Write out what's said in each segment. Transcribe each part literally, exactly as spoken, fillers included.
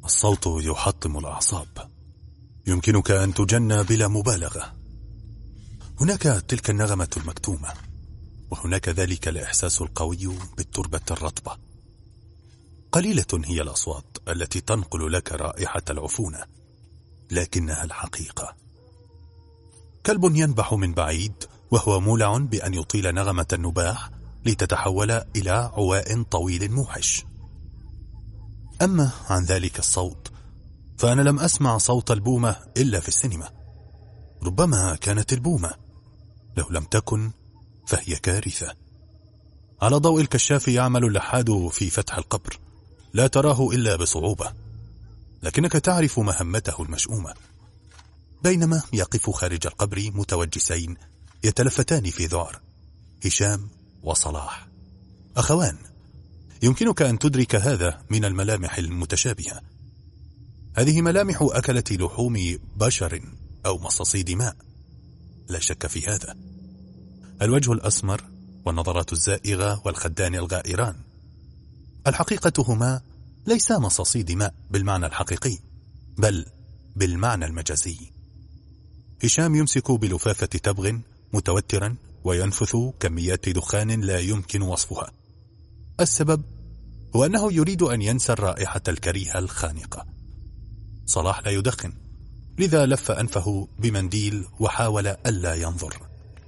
الصوت يحطم الأعصاب، يمكنك أن تجن بلا مبالغة. هناك تلك النغمة المكتومة، وهناك ذلك الإحساس القوي بالتربة الرطبة. قليلة هي الأصوات التي تنقل لك رائحة العفونة، لكنها الحقيقة. كلب ينبح من بعيد وهو مولع بأن يطيل نغمة النباح لتتحول إلى عواء طويل موحش. أما عن ذلك الصوت فأنا لم أسمع صوت البومة إلا في السينما. ربما كانت البومة، لو لم تكن فهي كارثة. على ضوء الكشاف يعمل اللحاد في فتح القبر، لا تراه إلا بصعوبة، لكنك تعرف مهمته المشؤومة. بينما يقف خارج القبر متوجسين يتلفتان في ذعر، هشام وصلاح أخوان. يمكنك أن تدرك هذا من الملامح المتشابهة. هذه ملامح أكلة لحوم بشر أو مصاصي دماء، لا شك في هذا. الوجه الأسمر والنظرات الزائغة والخدان الغائران. الحقيقة هما ليسا مصاصي دماء بالمعنى الحقيقي، بل بالمعنى المجازي. هشام يمسك بلفافة تبغ متوترا وينفث كميات دخان لا يمكن وصفها. السبب هو أنه يريد أن ينسى الرائحة الكريهة الخانقة. صلاح لا يدخن، لذا لف أنفه بمنديل وحاول ألا ينظر.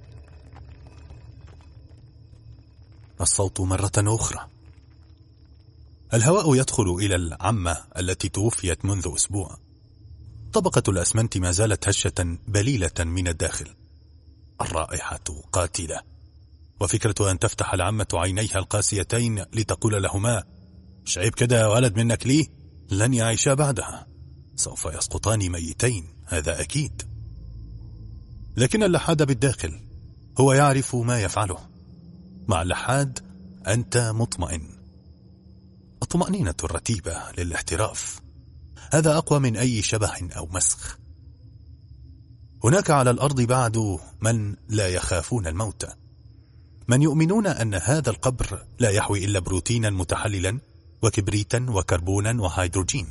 الصوت مرة أخرى. الهواء يدخل إلى العمة التي توفيت منذ أسبوع. طبقة الأسمنت ما زالت هشة بليلة من الداخل. الرائحة قاتلة، وفكرة أن تفتح العمة عينيها القاسيتين لتقول لهما شعيب كده يا ولد منك ليه لن يعيشا بعدها، سوف يسقطان ميتين، هذا أكيد. لكن اللحاد بالداخل هو يعرف ما يفعله. مع اللحاد أنت مطمئن. الطمأنينة الرتيبة للاحتراف، هذا أقوى من أي شبح أو مسخ. هناك على الأرض بعد من لا يخافون الموت، من يؤمنون أن هذا القبر لا يحوي إلا بروتينا متحللا وكبريتا وكربونا وهيدروجين.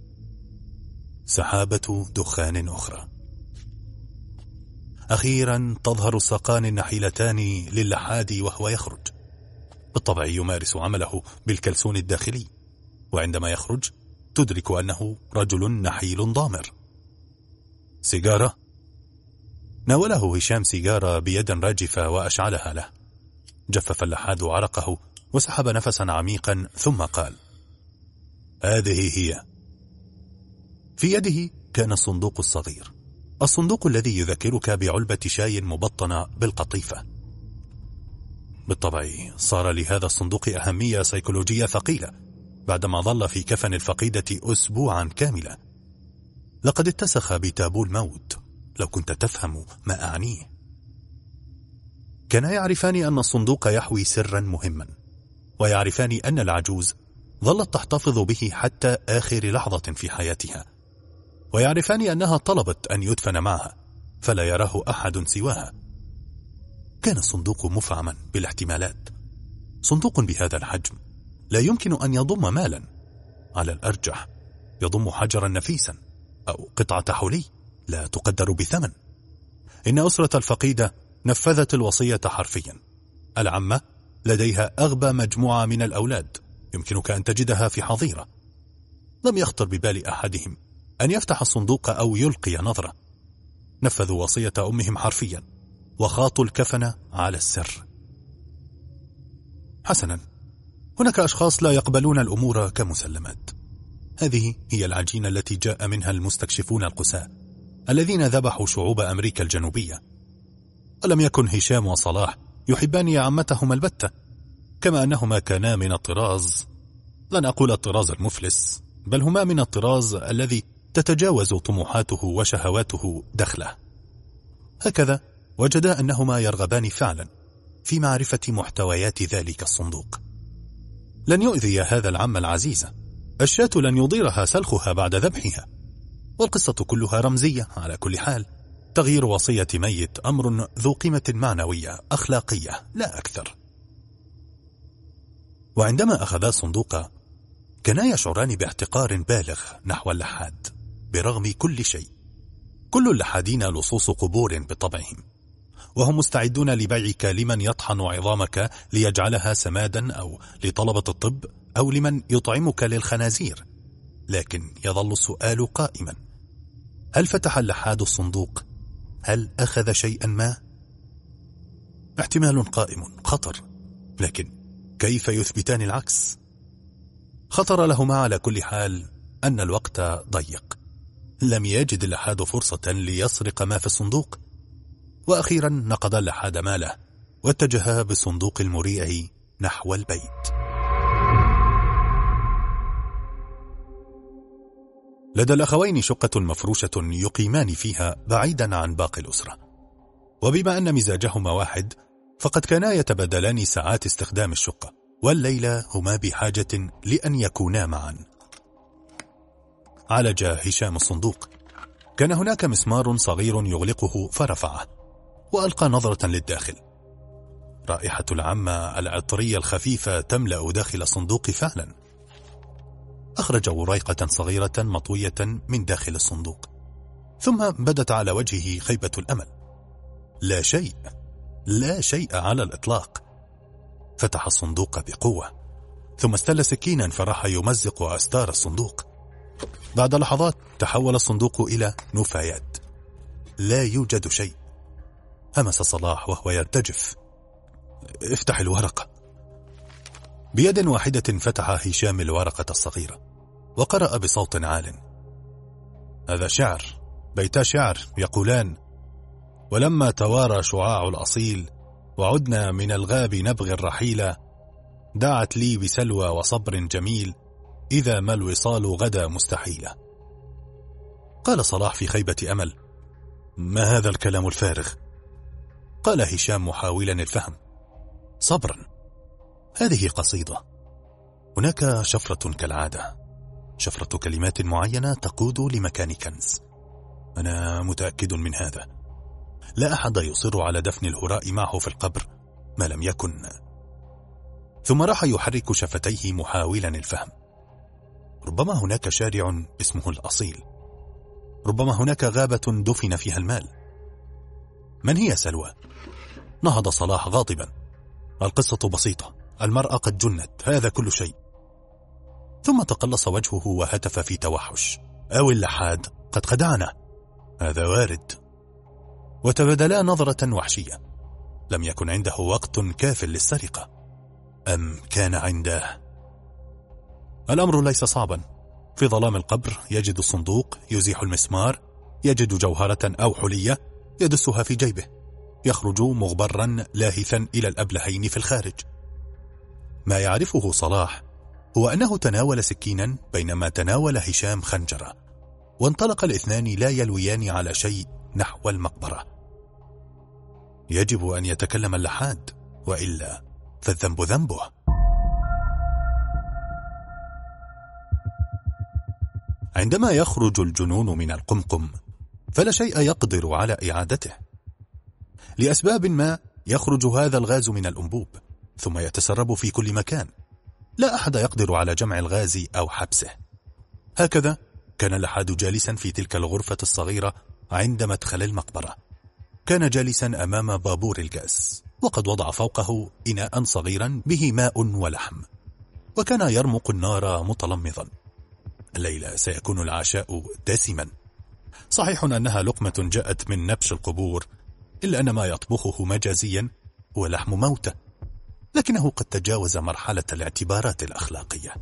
سحابة دخان أخرى. أخيرا تظهر الساقان النحيلتان للحاد وهو يخرج. بالطبع يمارس عمله بالكلسون الداخلي، وعندما يخرج تدرك أنه رجل نحيل ضامر. سيجارة؟ ناوله هشام سيجارة بيد راجفة وأشعلها له. جفف اللحاد عرقه وسحب نفسا عميقا ثم قال: هذه هي. في يده كان الصندوق الصغير، الصندوق الذي يذكرك بعلبة شاي مبطنة بالقطيفة. بالطبع صار لهذا الصندوق أهمية سيكولوجية ثقيلة بعدما ظل في كفن الفقيدة أسبوعا كاملا. لقد اتسخ بتابو الموت، لو كنت تفهم ما أعنيه. كانا يعرفان أن الصندوق يحوي سرا مهما، ويعرفان أن العجوز ظلت تحتفظ به حتى آخر لحظة في حياتها، ويعرفان أنها طلبت أن يدفن معها فلا يراه أحد سواها. كان الصندوق مفعما بالاحتمالات. صندوق بهذا الحجم لا يمكن أن يضم مالا، على الأرجح يضم حجرا نفيسا أو قطعة حلي لا تقدر بثمن. إن أسرة الفقيدة نفذت الوصية حرفيا. العمة لديها أغبى مجموعة من الأولاد، يمكنك أن تجدها في حظيرة. لم يخطر ببال أحدهم أن يفتح الصندوق أو يلقي نظرة. نفذوا وصية أمهم حرفيا وخاطوا الكفن على السر. حسنا، هناك أشخاص لا يقبلون الأمور كمسلمات. هذه هي العجينة التي جاء منها المستكشفون القساة الذين ذبحوا شعوب أمريكا الجنوبية. ألم يكن هشام وصلاح يحبان عمتهما البتة، كما أنهما كانا من الطراز، لن أقول الطراز المفلس، بل هما من الطراز الذي تتجاوز طموحاته وشهواته دخله. هكذا وجدا أنهما يرغبان فعلا في معرفة محتويات ذلك الصندوق. لن يؤذي هذا العم العزيزة، الشاة لن يضيرها سلخها بعد ذبحها، والقصة كلها رمزية. على كل حال تغيير وصية ميت أمر ذو قيمة معنوية أخلاقية لا أكثر. وعندما أخذا الصندوق كانا يشعران باحتقار بالغ نحو اللحاد برغم كل شيء. كل اللحادين لصوص قبور بطبعهم، وهم مستعدون لبيعك لمن يطحن عظامك ليجعلها سمادا، أو لطلبة الطب، أو لمن يطعمك للخنازير. لكن يظل السؤال قائما: هل فتح اللحاد الصندوق؟ هل أخذ شيئا ما؟ احتمال قائم خطر، لكن كيف يثبتان العكس؟ خطر لهما على كل حال أن الوقت ضيق. لم يجد اللحاد فرصة ليسرق ما في الصندوق، وأخيرا نقض اللحاد ماله واتجه بالصندوق المريع نحو البيت. لدى الأخوين شقة مفروشة يقيمان فيها بعيدا عن باقي الأسرة، وبما أن مزاجهما واحد فقد كانا يتبادلان ساعات استخدام الشقة، والليلة هما بحاجة لأن يكونا معا. عالج هشام الصندوق. كان هناك مسمار صغير يغلقه فرفعه، وألقى نظرة للداخل. رائحة العمة العطرية الخفيفة تملأ داخل الصندوق فعلا. أخرج وريقة صغيرة مطوية من داخل الصندوق، ثم بدت على وجهه خيبة الأمل. لا شيء، لا شيء على الإطلاق. فتح الصندوق بقوة، ثم استل سكينا فراح يمزق أستار الصندوق. بعد لحظات تحول الصندوق إلى نفايات. لا يوجد شيء. همس صلاح وهو يرتجف: افتح الورقة. بيد واحدة فتح هشام الورقة الصغيرة وقرأ بصوت عال: هذا شعر، بيتا شعر يقولان: ولما توارى شعاع الأصيل وعدنا من الغاب نبغي الرحيل، دعت لي بسلوى وصبر جميل، إذا ما الوصال غدا مستحيلا. قال صلاح في خيبة أمل: ما هذا الكلام الفارغ؟ قال هشام محاولا الفهم: صبرا، هذه قصيدة. هناك شفرة كالعادة، شفرة كلمات معينة تقود لمكان كنز. أنا متأكد من هذا. لا أحد يصر على دفن الهراء معه في القبر ما لم يكن. ثم راح يحرك شفتيه محاولا الفهم. ربما هناك شارع اسمه الأصيل، ربما هناك غابة دفن فيها المال. من هي سلوى؟ نهض صلاح غاضبا: القصة بسيطة، المرأة قد جنت، هذا كل شيء. ثم تقلص وجهه وهتف في توحش: أو اللحاد قد خدعنا، هذا وارد. وتبادلا نظرة وحشية. لم يكن عنده وقت كاف للسرقة، أم كان عنده؟ الأمر ليس صعبا. في ظلام القبر يجد الصندوق، يزيح المسمار، يجد جوهرة أو حلية، يدسها في جيبه، يخرج مغبرا لاهثا إلى الأبلهين في الخارج. ما يعرفه صلاح هو أنه تناول سكينا بينما تناول هشام خنجرة، وانطلق الاثنان لا يلويان على شيء نحو المقبرة. يجب أن يتكلم اللحاد، وإلا فالذنب ذنبه. عندما يخرج الجنون من القمقم فلا شيء يقدر على إعادته. لأسباب ما يخرج هذا الغاز من الأنبوب ثم يتسرب في كل مكان. لا أحد يقدر على جمع الغاز أو حبسه. هكذا كان اللحاد جالسا في تلك الغرفة الصغيرة عند مدخل المقبرة. كان جالسا أمام بابور الغاز، وقد وضع فوقه إناء صغيرا به ماء ولحم، وكان يرمق النار متلمظا. الليلة سيكون العشاء دسما. صحيح أنها لقمة جاءت من نبش القبور، إلا أن ما يطبخه مجازيا هو لحم موتى، لكنه قد تجاوز مرحلة الاعتبارات الأخلاقية.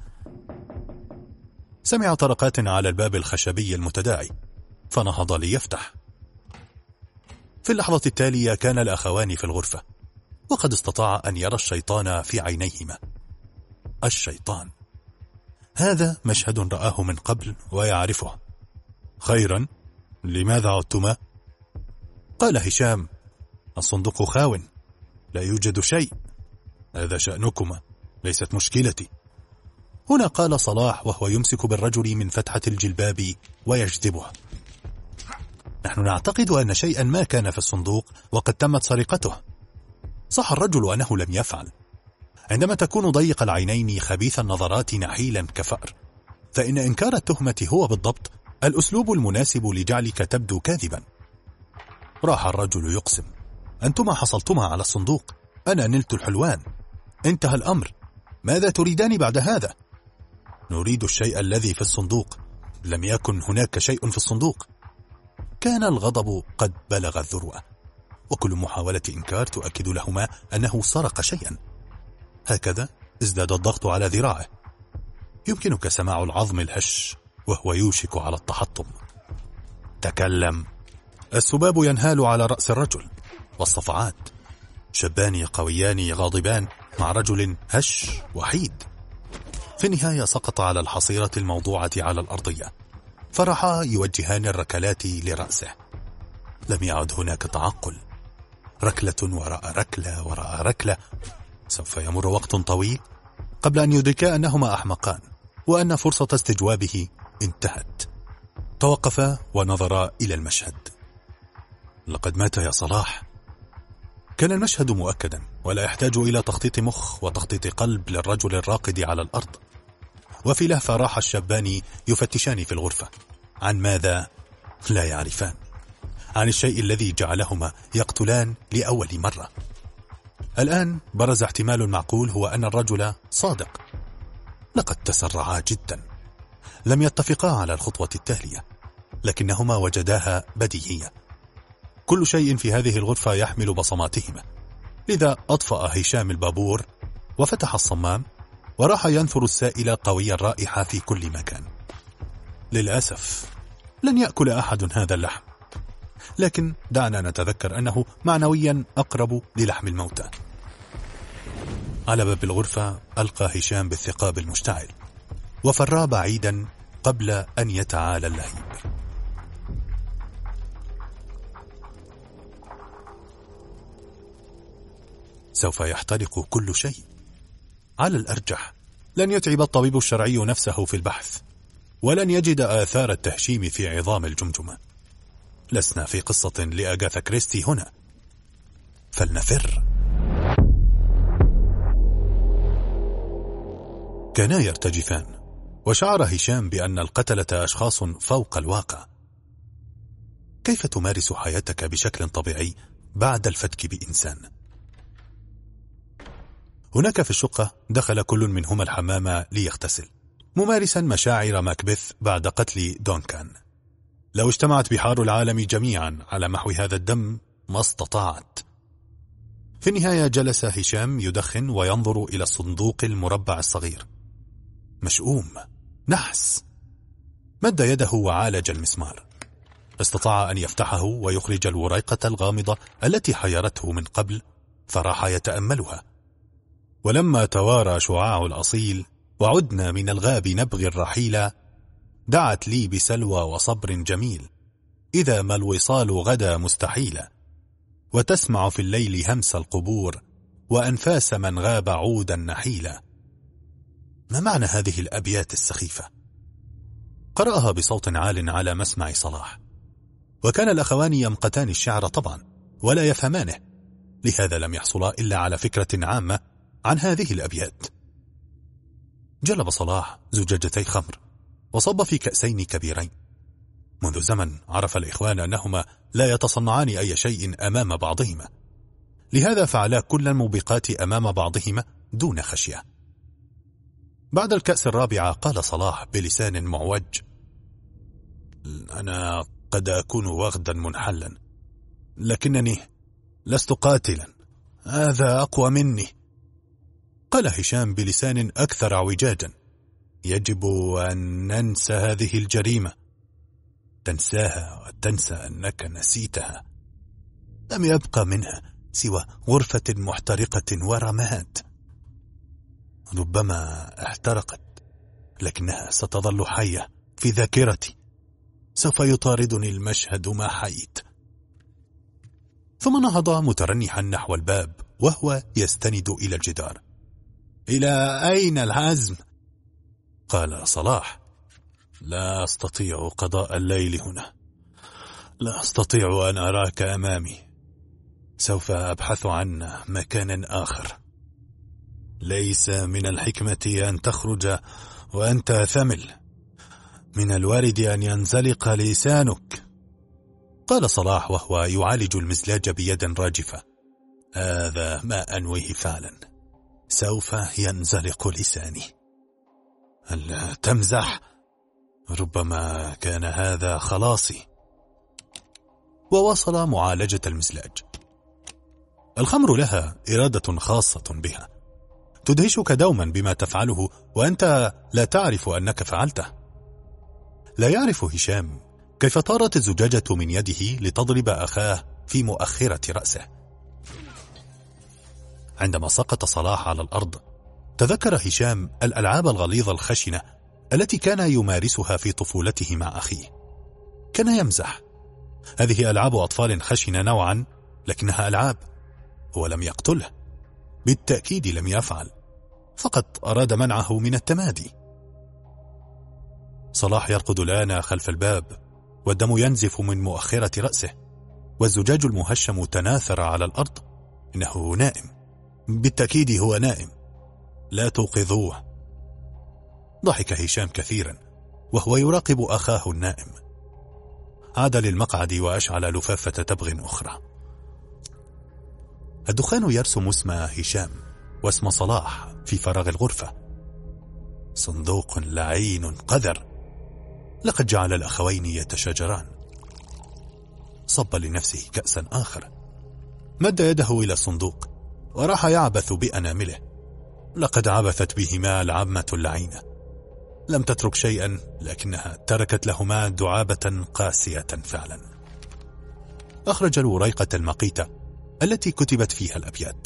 سمع طرقات على الباب الخشبي المتداعي، فنهض ليفتح. في اللحظة التالية كان الأخوان في الغرفة، وقد استطاع أن يرى الشيطان في عينيهما. الشيطان، هذا مشهد رآه من قبل ويعرفه. خيرا، لماذا عدتما؟ قال هشام: الصندوق خاو، لا يوجد شيء. هذا شأنكما، ليست مشكلتي. هنا قال صلاح وهو يمسك بالرجل من فتحة الجلباب ويجذبه: نحن نعتقد أن شيئا ما كان في الصندوق وقد تمت سرقته. صح الرجل أنه لم يفعل. عندما تكون ضيق العينين خبيث النظرات نحيلا كفأر، فإن إنكار التهمة هو بالضبط الأسلوب المناسب لجعلك تبدو كاذبا. راح الرجل يقسم: أنتما حصلتما على الصندوق، أنا نلت الحلوان، انتهى الأمر، ماذا تريدان بعد هذا؟ نريد الشيء الذي في الصندوق، لم يكن هناك شيء في الصندوق. كان الغضب قد بلغ الذروة، وكل محاولة إنكار تؤكد لهما أنه سرق شيئا. هكذا ازداد الضغط على ذراعه. يمكنك سماع العظم الهش وهو يوشك على التحطم. تكلم. السباب ينهال على رأس الرجل، والصفعات. شبان قويان غاضبان مع رجل هش وحيد. في النهاية سقط على الحصيرة الموضوعة على الأرضية، فرحا يوجهان الركلات لرأسه. لم يعد هناك تعقل، ركلة وراء ركلة وراء ركلة. سوف يمر وقت طويل قبل أن يدركا أنهما أحمقان، وأن فرصة استجوابه انتهت. توقفا ونظرا إلى المشهد. لقد مات يا صلاح. كان المشهد مؤكدا، ولا يحتاج إلى تخطيط مخ وتخطيط قلب للرجل الراقد على الأرض. وفي لهفة راح الشابان يفتشان في الغرفة. عن ماذا؟ لا يعرفان. عن الشيء الذي جعلهما يقتلان لأول مرة. الآن برز احتمال معقول، هو أن الرجل صادق. لقد تسرعا جدا. لم يتفقا على الخطوة التالية، لكنهما وجداها بديهية. كل شيء في هذه الغرفة يحمل بصماتهما. لذا أطفأ هشام البابور وفتح الصمام، وراح ينثر السائل قوي الرائحة في كل مكان. للأسف لن يأكل أحد هذا اللحم، لكن دعنا نتذكر أنه معنويا أقرب للحم الموتى. على باب الغرفة ألقى هشام بالثقاب المشتعل، وفرا بعيدا قبل أن يتعالى اللهيب. سوف يحترق كل شيء. على الأرجح لن يتعب الطبيب الشرعي نفسه في البحث، ولن يجد آثار التهشيم في عظام الجمجمة. لسنا في قصة لأغاثا كريستي هنا. فلنفر. كانا يرتجفان، وشعر هشام بأن القتلة أشخاص فوق الواقع. كيف تمارس حياتك بشكل طبيعي بعد الفتك بإنسان؟ هناك في الشقة دخل كل منهما الحمام ليغتسل، ممارسا مشاعر ماكبث بعد قتل دونكان. لو اجتمعت بحار العالم جميعا على محو هذا الدم ما استطاعت. في النهاية جلس هشام يدخن وينظر إلى الصندوق المربع الصغير. مشؤوم، نحس. مد يده وعالج المسمار. استطاع أن يفتحه ويخرج الوريقة الغامضة التي حيرته من قبل، فراح يتأملها. ولما توارى شعاع الأصيل وعدنا من الغاب نبغي الرحيل، دعت لي بسلوى وصبر جميل، إذا ما الوصال غدا مستحيلا، وتسمع في الليل همس القبور وأنفاس من غاب عودا نحيلا. ما معنى هذه الأبيات السخيفة؟ قرأها بصوت عال على مسمع صلاح، وكان الأخوان يمقتان الشعر طبعا ولا يفهمانه، لهذا لم يحصلا إلا على فكرة عامة عن هذه الأبيات. جلب صلاح زجاجتي خمر وصب في كأسين كبيرين. منذ زمن عرف الإخوان أنهما لا يتصنعان أي شيء أمام بعضهما، لهذا فعلا كل الموبقات أمام بعضهما دون خشية. بعد الكأس الرابعة قال صلاح بلسان معوج: أنا قد أكون واغدا منحلا، لكنني لست قاتلا، هذا أقوى مني. قال هشام بلسان أكثر اعوجاجا: يجب أن ننسى هذه الجريمة. تنساها وتنسى أنك نسيتها. لم يبقى منها سوى غرفة محترقة ورماد. ربما احترقت، لكنها ستظل حية في ذاكرتي. سوف يطاردني المشهد ما حييت. ثم نهض مترنحا نحو الباب وهو يستند إلى الجدار. إلى أين العزم؟ قال صلاح: لا أستطيع قضاء الليل هنا، لا أستطيع أن أراك أمامي، سوف أبحث عن مكان آخر. ليس من الحكمة أن تخرج وأنت ثمل، من الوارد أن ينزلق لسانك. قال صلاح وهو يعالج المزلاج بيد راجفة: هذا ما أنويه فعلا، سوف ينزلق لساني. هل تمزح؟ ربما كان هذا خلاصي. وواصل معالجة المزلاج. الخمر لها إرادة خاصة بها، تدهشك دوما بما تفعله وأنت لا تعرف أنك فعلته. لا يعرف هشام كيف طارت الزجاجة من يده لتضرب أخاه في مؤخرة رأسه. عندما سقط صلاح على الأرض تذكر هشام الألعاب الغليظة الخشنة التي كان يمارسها في طفولته مع أخيه. كان يمزح: هذه ألعاب أطفال خشنة نوعا، لكنها ألعاب. هو لم يقتله، بالتأكيد لم يفعل، فقط أراد منعه من التمادي. صلاح يرقد الآن خلف الباب، والدم ينزف من مؤخرة رأسه، والزجاج المهشم تناثر على الأرض. إنه نائم، بالتأكيد هو نائم، لا توقظوه. ضحك هشام كثيرا وهو يراقب أخاه النائم. عاد للمقعد وأشعل لفافة تبغ أخرى. الدخان يرسم اسم هشام واسم صلاح في فراغ الغرفة. صندوق لعين قذر، لقد جعل الأخوين يتشاجران. صب لنفسه كأسا آخر، مد يده إلى الصندوق وراح يعبث بأنامله. لقد عبثت بهما العمة اللعينة، لم تترك شيئا، لكنها تركت لهما دعابة قاسية فعلا. أخرج الوريقة المقيتة التي كتبت فيها الأبيات: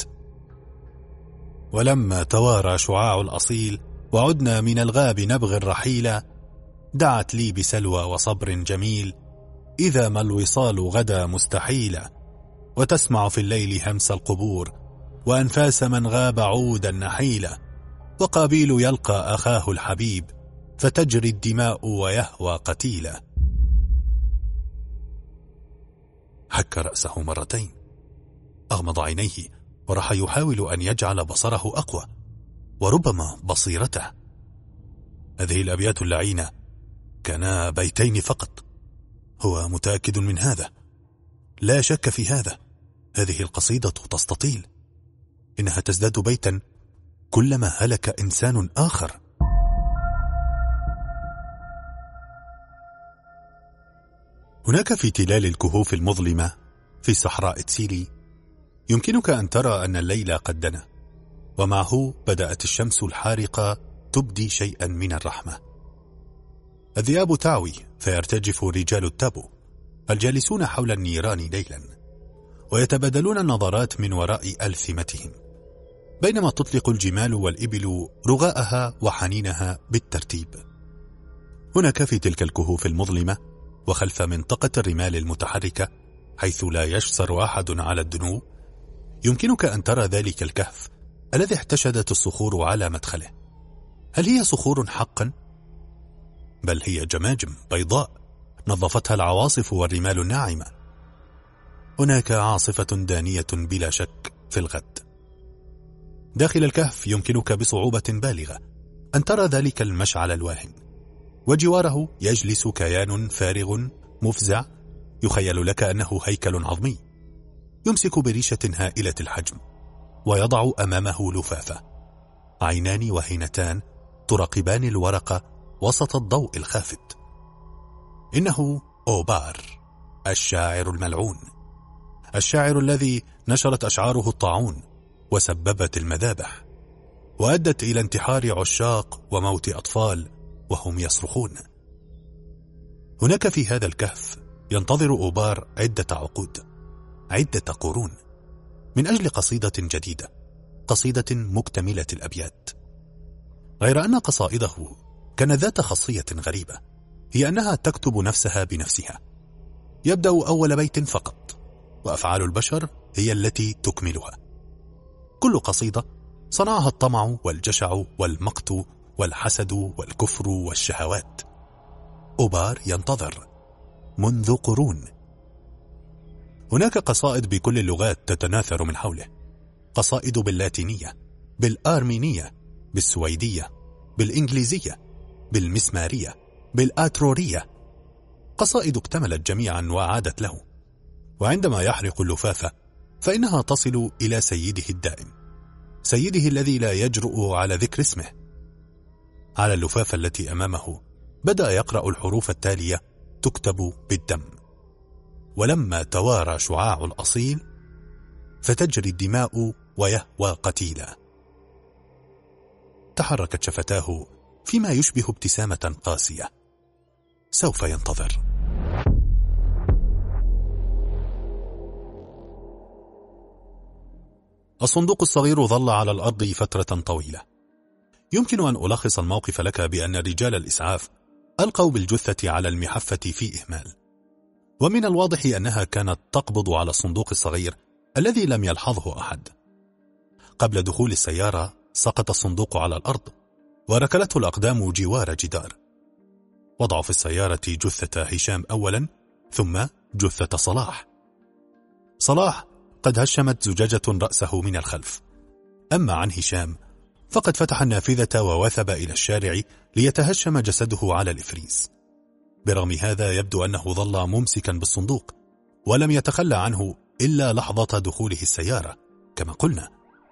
ولما توارى شعاع الأصيل وعدنا من الغاب نبغي الرحيل، دعت لي بسلوى وصبر جميل، إذا ما الوصال غدا مستحيلا، وتسمع في الليل همس القبور وأنفاس من غاب عودا نحيلا، وقابيل يلقى أخاه الحبيب فتجري الدماء ويهوى قتيلا. حك رأسه مرتين، أغمض عينيه وراح يحاول أن يجعل بصره أقوى وربما بصيرته. هذه الأبيات اللعينة كانا بيتين فقط، هو متأكد من هذا، لا شك في هذا. هذه القصيدة تستطيل، إنها تزداد بيتا كلما هلك إنسان آخر. هناك في تلال الكهوف المظلمة في صحراء تسيلي يمكنك أن ترى أن الليل قد دنا، ومعه بدأت الشمس الحارقة تبدي شيئا من الرحمة. الذئاب تعوي فيرتجف رجال التابو الجالسون حول النيران ليلا، ويتبادلون النظرات من وراء ألثمتهم، بينما تطلق الجمال والإبل رغاءها وحنينها بالترتيب. هناك في تلك الكهوف المظلمة وخلف منطقة الرمال المتحركة حيث لا يجسر أحد على الدنو، يمكنك أن ترى ذلك الكهف الذي احتشدت الصخور على مدخله. هل هي صخور حقا؟ بل هي جماجم بيضاء نظفتها العواصف والرمال الناعمة. هناك عاصفة دانية بلا شك في الغد. داخل الكهف يمكنك بصعوبة بالغة أن ترى ذلك المشعل الواهن، وجواره يجلس كيان فارغ مفزع يخيل لك أنه هيكل عظمي، يمسك بريشة هائلة الحجم ويضع أمامه لفافة، عينان وهينتان تراقبان الورقة وسط الضوء الخافت. إنه أوبار، الشاعر الملعون، الشاعر الذي نشرت أشعاره الطاعون وسببت المذابح، وأدت إلى انتحار عشاق وموت أطفال وهم يصرخون. هناك في هذا الكهف ينتظر أوبار عدة عقود، عدة قرون، من أجل قصيدة جديدة، قصيدة مكتملة الأبيات. غير أن قصائده كان ذات خاصية غريبة، هي أنها تكتب نفسها بنفسها. يبدأ أول بيت فقط، وأفعال البشر هي التي تكملها. كل قصيدة صنعها الطمع والجشع والمقت والحسد والكفر والشهوات. أوبار ينتظر منذ قرون. هناك قصائد بكل اللغات تتناثر من حوله، قصائد باللاتينية، بالآرمينية، بالسويدية، بالإنجليزية، بالمسمارية، بالآترورية. قصائد اكتملت جميعا وعادت له. وعندما يحرق اللفافة فإنها تصل إلى سيده الدائم، سيده الذي لا يجرؤ على ذكر اسمه. على اللفافة التي أمامه بدأ يقرأ الحروف التالية تكتب بالدم: ولما توارى شعاع الأصيل فتجري الدماء ويهوى قتيلا. تحركت شفتاه فيما يشبه ابتسامة قاسية. سوف ينتظر. الصندوق الصغير ظل على الأرض فترة طويلة. يمكن أن ألخص الموقف لك بأن رجال الإسعاف ألقوا بالجثة على المحفة في إهمال، ومن الواضح أنها كانت تقبض على الصندوق الصغير الذي لم يلحظه أحد. قبل دخول السيارة سقط الصندوق على الأرض وركلته الأقدام جوار جدار. وضعوا في السيارة جثة هشام أولا، ثم جثة صلاح. صلاح قد هشمت زجاجة رأسه من الخلف. أما عن هشام فقد فتح النافذة ووثب إلى الشارع ليتهشم جسده على الإفريز. برغم هذا يبدو أنه ظل ممسكا بالصندوق ولم يتخلى عنه إلا لحظة دخوله السيارة كما قلنا.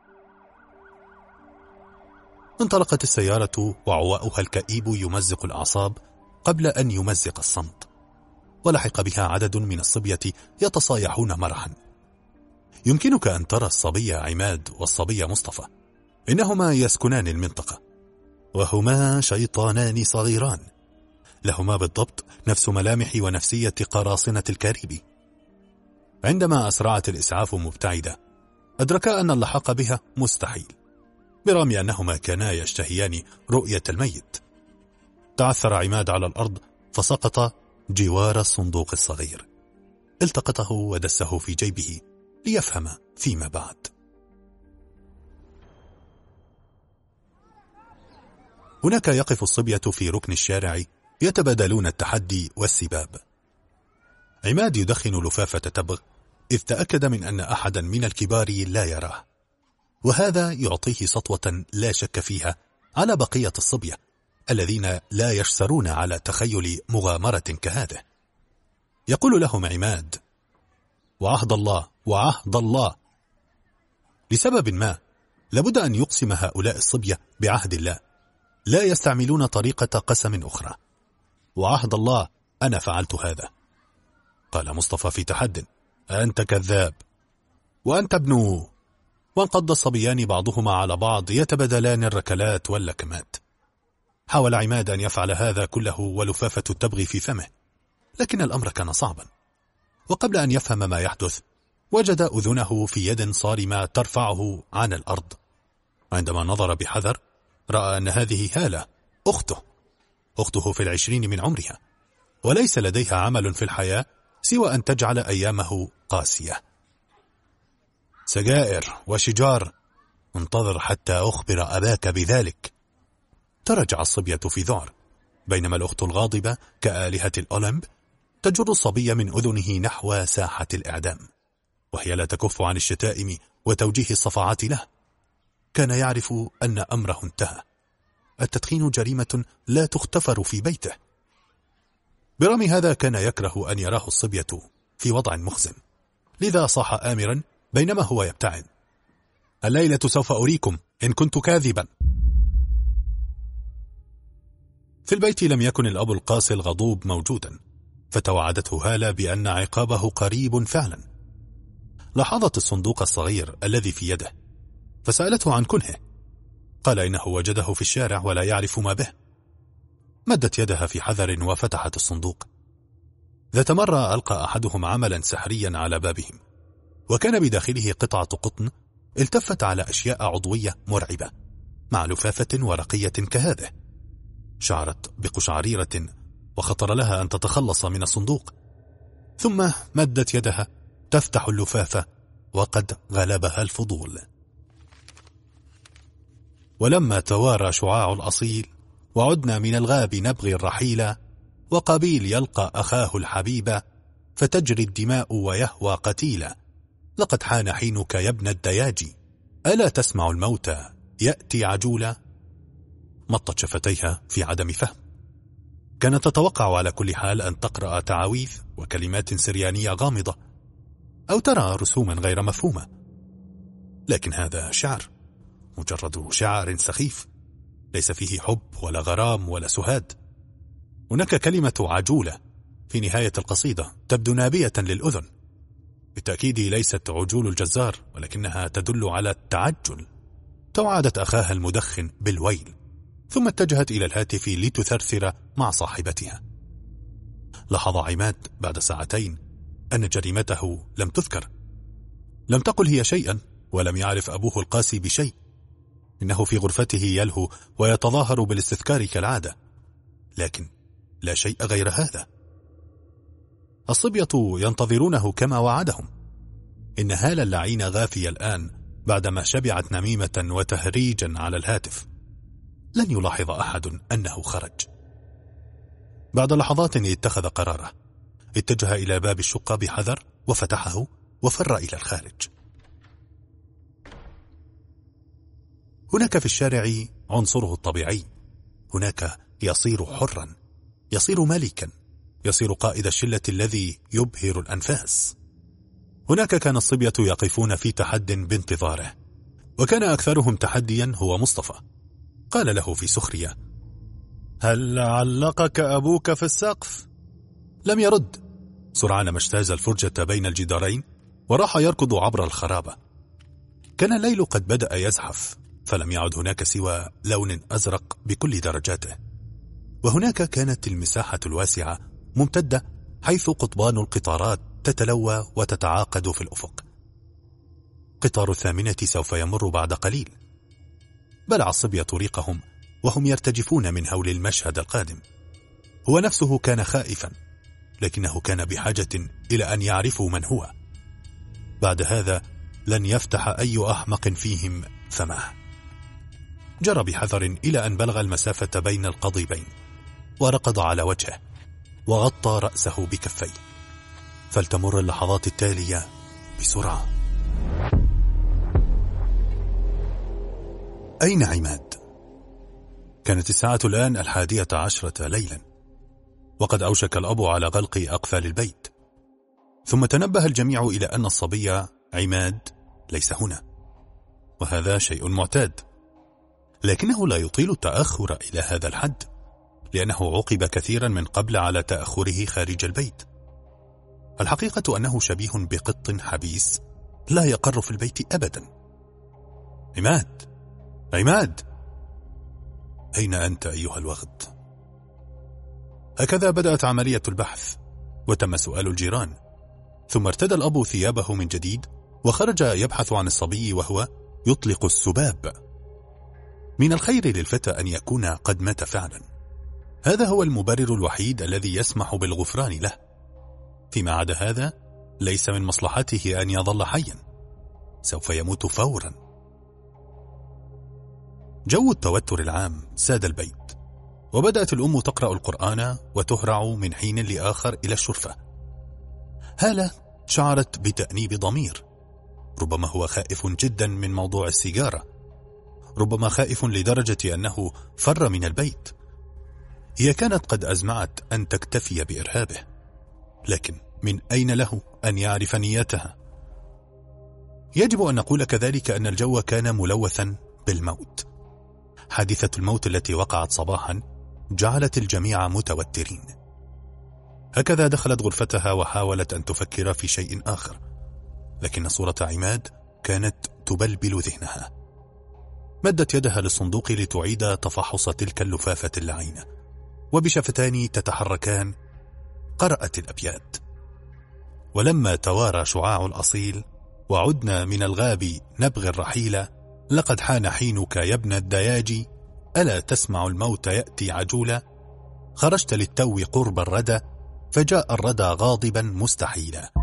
انطلقت السيارة وعواؤها الكئيب يمزق الأعصاب قبل أن يمزق الصمت، ولحق بها عدد من الصبية يتصايحون مرحا. يمكنك أن ترى الصبي عماد والصبي مصطفى، إنهما يسكنان المنطقة، وهما شيطانان صغيران لهما بالضبط نفس ملامح ونفسية قراصنة الكاريبي. عندما أسرعت الإسعاف مبتعدة أدركا أن اللحاق بها مستحيل، برغم أنهما كانا يشتهيان رؤية الميت. تعثر عماد على الأرض فسقط جوار الصندوق الصغير. التقطه ودسه في جيبه ليفهم فيما بعد. هناك يقف الصبية في ركن الشارع يتبادلون التحدي والسباب. عماد يدخن لفافة تبغ إذ تأكد من أن أحدا من الكبار لا يراه، وهذا يعطيه سطوة لا شك فيها على بقية الصبية الذين لا يشسرون على تخيل مغامرة كهذه. يقول لهم عماد: وعهد الله وعهد الله. لسبب ما لابد أن يقسم هؤلاء الصبية بعهد الله، لا يستعملون طريقة قسم أخرى. وعهد الله أنا فعلت هذا. قال مصطفى في تحد: أنت كذاب وأنت ابن. وانقض الصبيان بعضهما على بعض يتبادلان الركلات واللكمات. حاول عماد أن يفعل هذا كله ولفافة التبغ في فمه، لكن الأمر كان صعبا. وقبل أن يفهم ما يحدث وجد أذنه في يد صارمة ترفعه عن الأرض. عندما نظر بحذر رأى أن هذه هالة أخته أخته في العشرين من عمرها، وليس لديها عمل في الحياة سوى أن تجعل أيامه قاسية. سجائر وشجار، انتظر حتى أخبر أباك بذلك. ترجع الصبية في ذعر، بينما الأخت الغاضبة كآلهة الأولمب تجر الصبي من أذنه نحو ساحة الإعدام، وهي لا تكف عن الشتائم وتوجيه الصفعات له. كان يعرف أن أمره انتهى. التدخين جريمة لا تغتفر في بيته. برغم هذا كان يكره أن يراه الصبية في وضع مخزن، لذا صاح آمرا بينما هو يبتعد: الليلة سوف أريكم إن كنت كاذبا. في البيت لم يكن الأب القاسي الغضوب موجودا، فتوعدته هالة بأن عقابه قريب فعلا. لاحظت الصندوق الصغير الذي في يده فسألته عن كنهه. قال إنه وجده في الشارع ولا يعرف ما به. مدت يدها في حذر وفتحت الصندوق. ذات مرة ألقى أحدهم عملا سحريا على بابهم، وكان بداخله قطعة قطن التفت على أشياء عضوية مرعبة مع لفافة ورقية كهذه. شعرت بقشعريرة وخطر لها أن تتخلص من الصندوق، ثم مدت يدها تفتح اللفافة وقد غلبها الفضول. ولما توارى شعاع الأصيل وعدنا من الغاب نبغي الرحيل، وقبيل يلقى أخاه الحبيب، فتجري الدماء ويهوى قتيلا. لقد حان حينك يا ابن الدياجي، ألا تسمع الموتى يأتي عجولة مطت شفتيها في عدم فهم. كانت تتوقع على كل حال أن تقرأ تعاويذ وكلمات سريانية غامضة أو ترى رسوما غير مفهومة، لكن هذا شعر، مجرد شعر سخيف ليس فيه حب ولا غرام ولا سهاد. هناك كلمة عجولة في نهاية القصيدة تبدو نابية للأذن، بالتأكيد ليست عجول الجزار، ولكنها تدل على التعجل. توعدت أخاها المدخن بالويل، ثم اتجهت إلى الهاتف لتثرثر مع صاحبتها. لاحظ عماد بعد ساعتين أن جريمته لم تذكر. لم تقل هي شيئا، ولم يعرف أبوه القاسي بشيء. إنه في غرفته يلهو ويتظاهر بالاستذكار كالعادة، لكن لا شيء غير هذا. الصبية ينتظرونه كما وعدهم. إن هالة اللعين غافية الآن بعدما شبعت نميمة وتهريجا على الهاتف. لن يلاحظ أحد أنه خرج. بعد لحظات اتخذ قراره. اتجه إلى باب الشقة بحذر وفتحه وفر إلى الخارج. هناك في الشارع عنصره الطبيعي. هناك يصير حرا، يصير ملكا، يصير قائد الشلة الذي يبهر الأنفاس. هناك كان الصبية يقفون في تحد بانتظاره، وكان أكثرهم تحديا هو مصطفى. قال له في سخرية: هل علقك أبوك في السقف؟ لم يرد. سرعان ما اجتاز الفرجة بين الجدارين وراح يركض عبر الخرابة. كان الليل قد بدأ يزحف، فلم يعد هناك سوى لون أزرق بكل درجاته. وهناك كانت المساحة الواسعة ممتدة، حيث قضبان القطارات تتلوى وتتعاقد في الأفق. قطار الثامنة سوف يمر بعد قليل. بلع الصبية ريقهم وهم يرتجفون من هول المشهد القادم. هو نفسه كان خائفا، لكنه كان بحاجة إلى أن يعرفوا من هو. بعد هذا لن يفتح أي أحمق فيهم فمه. جرى بحذر إلى أن بلغ المسافة بين القضيبين، وركض على وجهه وغطى رأسه بكفيه. فلتمر اللحظات التالية بسرعة. أين عماد؟ كانت الساعة الآن الحادية عشرة ليلا، وقد أوشك الأب على غلق أقفال البيت. ثم تنبه الجميع إلى أن الصبي عماد ليس هنا، وهذا شيء معتاد، لكنه لا يطيل التأخر إلى هذا الحد، لأنه عوقب كثيرا من قبل على تأخره خارج البيت. الحقيقة أنه شبيه بقط حبيس لا يقر في البيت أبدا. عماد، عماد، أين أنت أيها الوغد؟ هكذا بدأت عملية البحث، وتم سؤال الجيران. ثم ارتدى الأب ثيابه من جديد وخرج يبحث عن الصبي وهو يطلق السباب. من الخير للفتى أن يكون قد مات فعلا. هذا هو المبرر الوحيد الذي يسمح بالغفران له. فيما عدا هذا ليس من مصلحته أن يظل حيا، سوف يموت فورا. جو التوتر العام ساد البيت، وبدأت الأم تقرأ القرآن وتهرع من حين لآخر إلى الشرفة. هالة شعرت بتأنيب ضمير. ربما هو خائف جدا من موضوع السيجارة، ربما خائف لدرجة أنه فر من البيت. هي كانت قد أزمعت أن تكتفي بإرهابه، لكن من أين له أن يعرف نيتها؟ يجب أن نقول كذلك أن الجو كان ملوثا بالموت. حادثة الموت التي وقعت صباحا جعلت الجميع متوترين. هكذا دخلت غرفتها وحاولت أن تفكر في شيء آخر، لكن صورة عماد كانت تبلبل ذهنها. مدت يدها للصندوق لتعيد تفحص تلك اللفافة اللعينة، وبشفتان تتحركان قرأت الأبيات: ولما توارى شعاع الأصيل وعدنا من الغاب نبغي الرحيل، لقد حان حينك يا ابن الدياجي، ألا تسمع الموت يأتي عجولا، خرجت للتو قرب الردى، فجاء الردى غاضبا مستحيلا.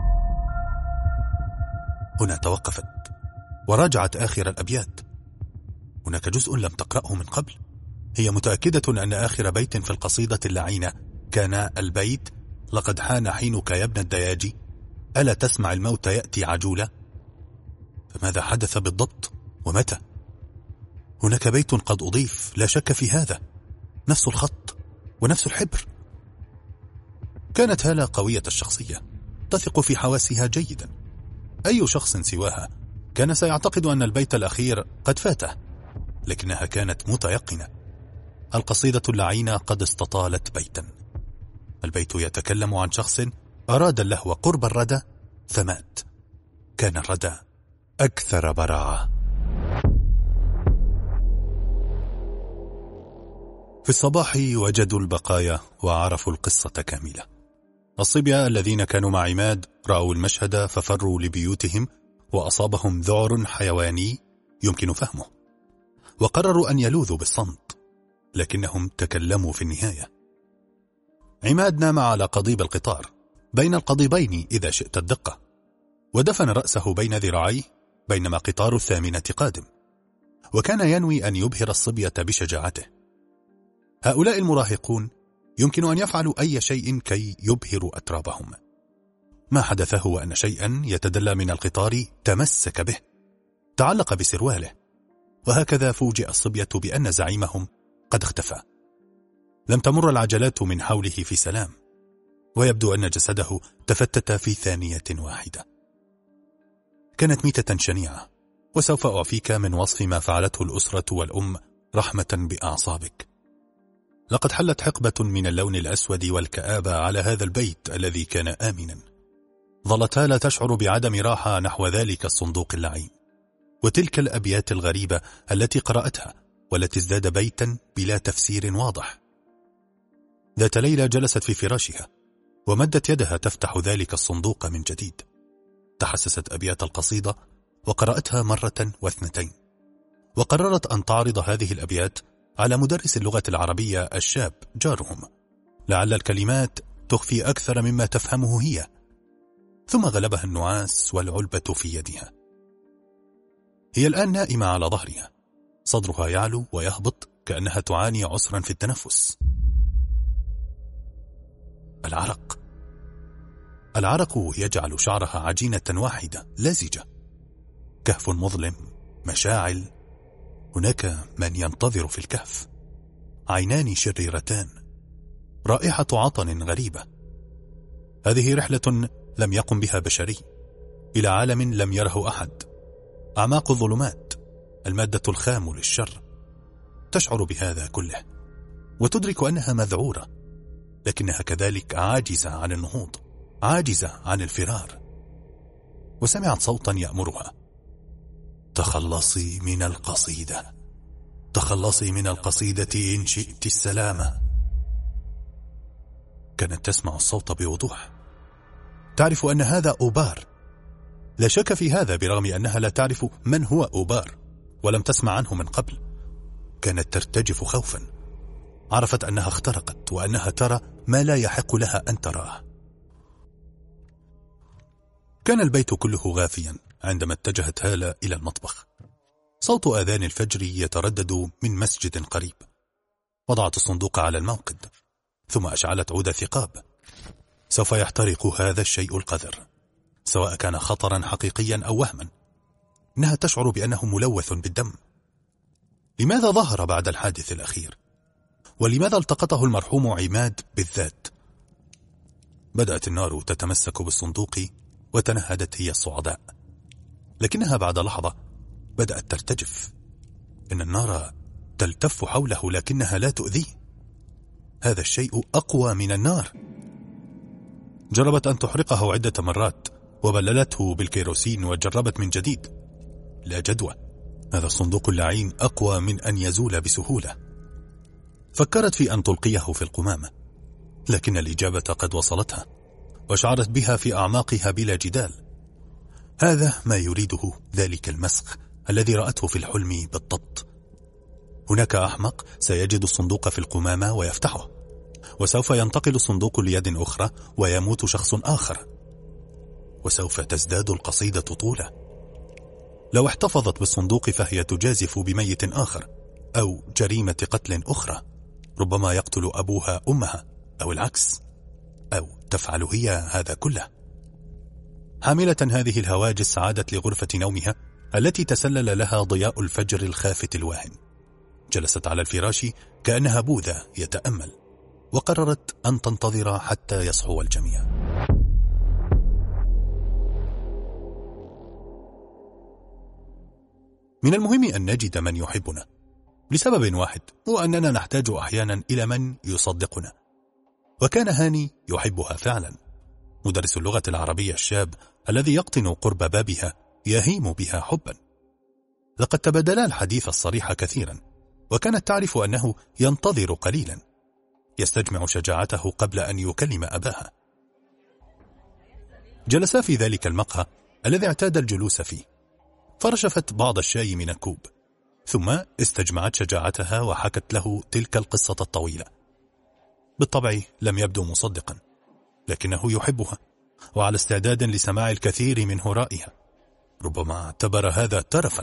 هنا توقفت وراجعت آخر الأبيات. هناك جزء لم تقرأه من قبل. هي متأكدة أن آخر بيت في القصيدة اللعينة كان البيت: لقد حان حينك يا ابن الدياجي، ألا تسمع الموت يأتي عجولا. فماذا حدث بالضبط ومتى؟ هناك بيت قد أضيف، لا شك في هذا، نفس الخط ونفس الحبر. كانت هالة قوية الشخصية، تثق في حواسها جيدا. أي شخص سواها كان سيعتقد أن البيت الأخير قد فاته، لكنها كانت متيقنة. القصيدة اللعينة قد استطالت بيتا. البيت يتكلم عن شخص أراد اللهو قرب الردى فمات. كان الردى أكثر براعة. في الصباح وجدوا البقايا وعرفوا القصة كاملة. الصبية الذين كانوا مع عماد رأوا المشهد ففروا لبيوتهم، وأصابهم ذعر حيواني يمكن فهمه، وقرروا أن يلوذوا بالصمت، لكنهم تكلموا في النهاية. عماد نام على قضيب القطار بين القضيبين إذا شئت الدقة، ودفن رأسه بين ذراعيه بينما قطار الثامنة قادم، وكان ينوي أن يبهر الصبية بشجاعته. هؤلاء المراهقون يمكن أن يفعلوا أي شيء كي يبهروا أترابهم. ما حدث هو أن شيئا يتدلى من القطار تمسك به، تعلق بسرواله، وهكذا فوجئ الصبية بأن زعيمهم قد اختفى. لم تمر العجلات من حوله في سلام، ويبدو أن جسده تفتت في ثانية واحدة. كانت ميتة شنيعة، وسوف أعفيك من وصف ما فعلته الأسرة والأم رحمة بأعصابك. لقد حلت حقبة من اللون الأسود والكآبة على هذا البيت الذي كان آمنا. ظلت هالة تشعر بعدم راحة نحو ذلك الصندوق اللعين، وتلك الأبيات الغريبة التي قرأتها والتي ازداد بيتا بلا تفسير واضح. ذات ليلة جلست في فراشها ومدت يدها تفتح ذلك الصندوق من جديد. تحسست أبيات القصيدة وقرأتها مرة واثنتين، وقررت أن تعرض هذه الأبيات على مدرس اللغة العربية الشاب جارهم، لعل الكلمات تخفي أكثر مما تفهمه هي. ثم غلبها النعاس والعلبة في يدها. هي الآن نائمة على ظهرها، صدرها يعلو ويهبط كأنها تعاني عسرا في التنفس. العرق العرق يجعل شعرها عجينة واحدة لزجة، كهف مظلم، مشاعل. هناك من ينتظر في الكهف، عينان شريرتان، رائحة عطن غريبة. هذه رحلة لم يقم بها بشري إلى عالم لم يره أحد، أعماق الظلمات، المادة الخام للشر. تشعر بهذا كله وتدرك أنها مذعورة، لكنها كذلك عاجزة عن النهوض، عاجزة عن الفرار. وسمعت صوتا يأمرها: تخلصي من القصيدة، تخلصي من القصيدة إن شئت السلامة. كانت تسمع الصوت بوضوح، تعرف أن هذا أوبار، لا شك في هذا، برغم أنها لا تعرف من هو أوبار ولم تسمع عنه من قبل. كانت ترتجف خوفا، عرفت أنها اخترقت وأنها ترى ما لا يحق لها أن تراه. كان البيت كله غافيا عندما اتجهت هالة إلى المطبخ. صوت آذان الفجر يتردد من مسجد قريب. وضعت الصندوق على الموقد، ثم أشعلت عود ثقاب. سوف يحترق هذا الشيء القذر، سواء كان خطرا حقيقيا أو وهما. إنها تشعر بأنه ملوث بالدم. لماذا ظهر بعد الحادث الأخير؟ ولماذا التقطه المرحوم عماد بالذات؟ بدأت النار تتمسك بالصندوق وتنهدت هي الصعداء، لكنها بعد لحظة بدأت ترتجف. إن النار تلتف حوله لكنها لا تؤذيه. هذا الشيء أقوى من النار. جربت أن تحرقه عدة مرات وبللته بالكيروسين وجربت من جديد، لا جدوى. هذا الصندوق اللعين أقوى من أن يزول بسهولة. فكرت في أن تلقيه في القمامة، لكن الإجابة قد وصلتها وشعرت بها في أعماقها بلا جدال. هذا ما يريده ذلك المسخ الذي رأته في الحلم بالضبط. هناك أحمق سيجد الصندوق في القمامة ويفتحه، وسوف ينتقل الصندوق ليد أخرى ويموت شخص آخر، وسوف تزداد القصيدة طولا. لو احتفظت بالصندوق فهي تجازف بميت آخر، أو جريمة قتل أخرى. ربما يقتل أبوها أمها، أو العكس، أو تفعل هي هذا كله. حاملة هذه الهواجس عادت لغرفة نومها التي تسلل لها ضياء الفجر الخافت الواهن. جلست على الفراش كأنها بوذا يتأمل، وقررت أن تنتظر حتى يصحو الجميع. من المهم أن نجد من يحبنا لسبب واحد، هو أننا نحتاج أحيانا إلى من يصدقنا، وكان هاني يحبها فعلا. مدرس اللغة العربية الشاب الذي يقطن قرب بابها يهيم بها حبا. لقد تبادلا الحديث الصريح كثيرا، وكانت تعرف أنه ينتظر قليلا يستجمع شجاعته قبل أن يكلم أباها. جلسا في ذلك المقهى الذي اعتاد الجلوس فيه، فرشفت بعض الشاي من الكوب، ثم استجمعت شجاعتها وحكت له تلك القصة الطويلة. بالطبع لم يبدو مصدقا، لكنه يحبها وعلى استعداد لسماع الكثير من هرائها، ربما اعتبر هذا ترفا.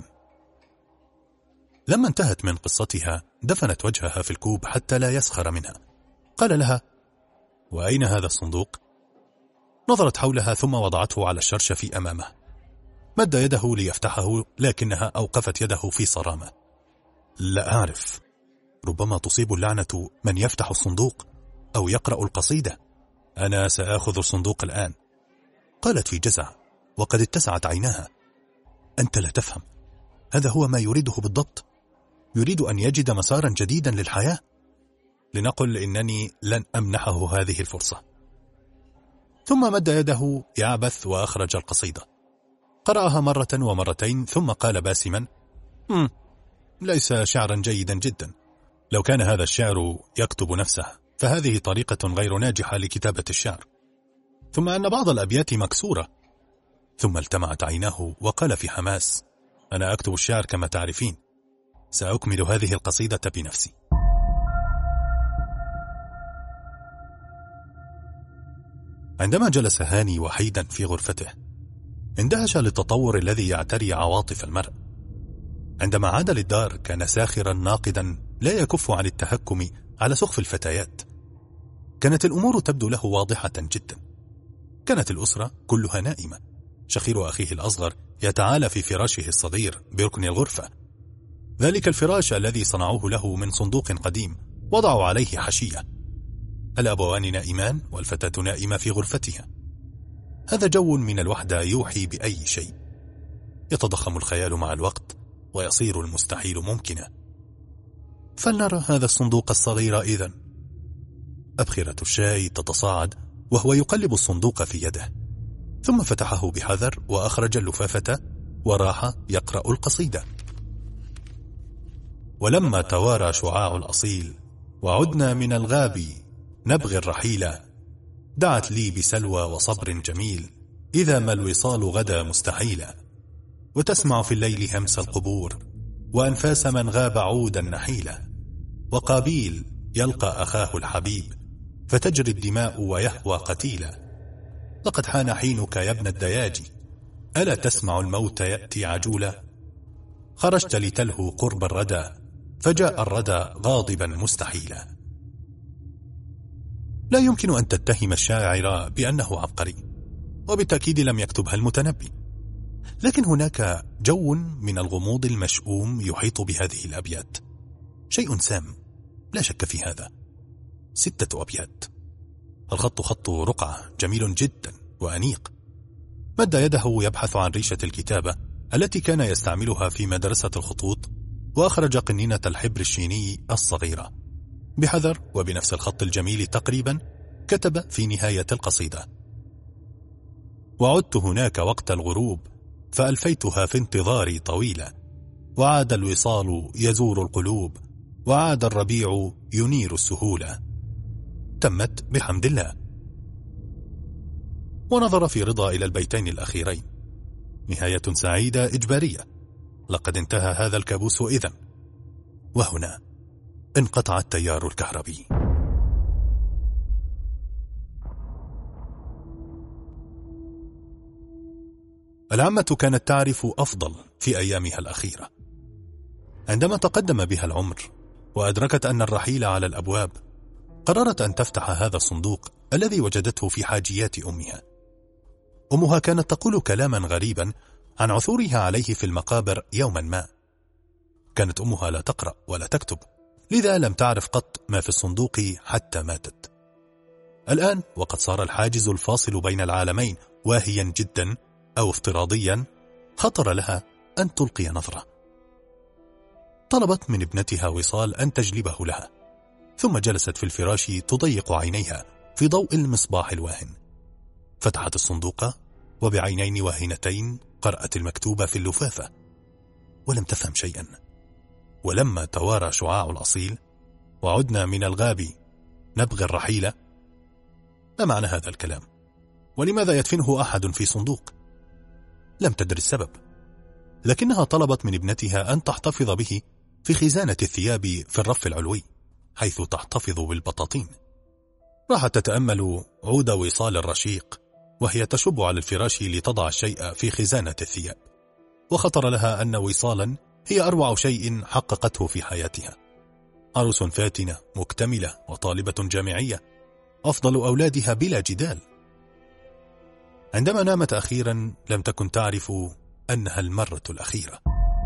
لما انتهت من قصتها دفنت وجهها في الكوب حتى لا يسخر منها. قال لها: وأين هذا الصندوق؟ نظرت حولها ثم وضعته على الشرشف أمامه. مد يده ليفتحه، لكنها أوقفت يده في صرامة. لا أعرف، ربما تصيب اللعنة من يفتح الصندوق أو يقرأ القصيدة. أنا سآخذ الصندوق الآن، قالت في جزع وقد اتسعت عيناها. أنت لا تفهم، هذا هو ما يريده بالضبط. يريد أن يجد مسارا جديدا للحياة. لنقل إنني لن أمنحه هذه الفرصة. ثم مد يده يعبث وأخرج القصيدة، قرأها مرة ومرتين ثم قال باسما: مم ليس شعرا جيدا جدا. لو كان هذا الشعر يكتب نفسه فهذه طريقة غير ناجحة لكتابة الشعر، ثم أن بعض الأبيات مكسورة. ثم التمعت عيناه وقال في حماس: أنا أكتب الشعر كما تعرفين، سأكمل هذه القصيدة بنفسي. عندما جلس هاني وحيدا في غرفته اندهش للتطور الذي يعتري عواطف المرء. عندما عاد للدار كان ساخرا ناقدا لا يكف عن التهكم على سقف الفتيات. كانت الأمور تبدو له واضحة جدا. كانت الأسرة كلها نائمة. شخير أخيه الأصغر يتعالى في فراشه الصغير بركن الغرفة، ذلك الفراش الذي صنعوه له من صندوق قديم وضعوا عليه حشية. الأبوان نائمان والفتاة نائمة في غرفتها. هذا جو من الوحدة يوحي بأي شيء. يتضخم الخيال مع الوقت ويصير المستحيل ممكنا. فلنرى هذا الصندوق الصغير إذن. أبخرة الشاي تتصاعد وهو يقلب الصندوق في يده، ثم فتحه بحذر وأخرج اللفافة وراح يقرأ القصيدة. ولما توارى شعاع الأصيل وعدنا من الغاب نبغي الرحيل، دعت لي بسلوى وصبر جميل إذا ما الوصال غدا مستحيلا، وتسمع في الليل همس القبور وأنفاس من غاب عودا نحيلا، وقابيل يلقى أخاه الحبيب فتجري الدماء ويهوى قتيلا. لقد حان حينك يا ابن الدياجي، ألا تسمع الموت يأتي عجولا؟ خرجت لتلهو قرب الردى فجاء الردى غاضبا مستحيلا. لا يمكن أن تتهم الشاعر بأنه عبقري، وبالتأكيد لم يكتبها المتنبي، لكن هناك جو من الغموض المشؤوم يحيط بهذه الأبيات. شيء سام لا شك في هذا. ستة أبيات، الخط خط رقعة جميل جدا وأنيق. مد يده يبحث عن ريشة الكتابة التي كان يستعملها في مدرسة الخطوط، وأخرج قنينة الحبر الشيني الصغيرة. بحذر وبنفس الخط الجميل تقريبا كتب في نهاية القصيدة: وعدت هناك وقت الغروب فألفيتها في انتظاري طويلة، وعاد الوصال يزور القلوب وعاد الربيع ينير السهولة. تمت بحمد الله. ونظر في رضا إلى البيتين الأخيرين. نهاية سعيدة إجبارية. لقد انتهى هذا الكابوس إذن. وهنا انقطع التيار الكهربي. العمة كانت تعرف أفضل في أيامها الأخيرة. عندما تقدم بها العمر وأدركت أن الرحيل على الأبواب، قررت أن تفتح هذا الصندوق الذي وجدته في حاجيات أمها. أمها كانت تقول كلاما غريبا عن عثورها عليه في المقابر يوما ما. كانت أمها لا تقرأ ولا تكتب، لذا لم تعرف قط ما في الصندوق حتى ماتت. الآن وقد صار الحاجز الفاصل بين العالمين واهيا جدا أو افتراضيا، خطر لها أن تلقي نظرة. طلبت من ابنتها وصال أن تجلبه لها، ثم جلست في الفراش تضيق عينيها في ضوء المصباح الواهن. فتحت الصندوق وبعينين واهنتين قرأت المكتوب في اللفافة ولم تفهم شيئا. ولما توارى شعاع الأصيل وعدنا من الغاب نبغي الرحيل، ما معنى هذا الكلام؟ ولماذا يدفنه أحد في صندوق؟ لم تدري السبب، لكنها طلبت من ابنتها أن تحتفظ به في خزانة الثياب في الرف العلوي حيث تحتفظ بالبطاطين. راحت تتأمل عود وصال الرشيق وهي تشب على الفراش لتضع الشيء في خزانة الثياب، وخطر لها أن وصالا هي أروع شيء حققته في حياتها. عروس فاتنة مكتملة وطالبة جامعية، أفضل أولادها بلا جدال. عندما نامت أخيرا لم تكن تعرف أنها المرة الأخيرة.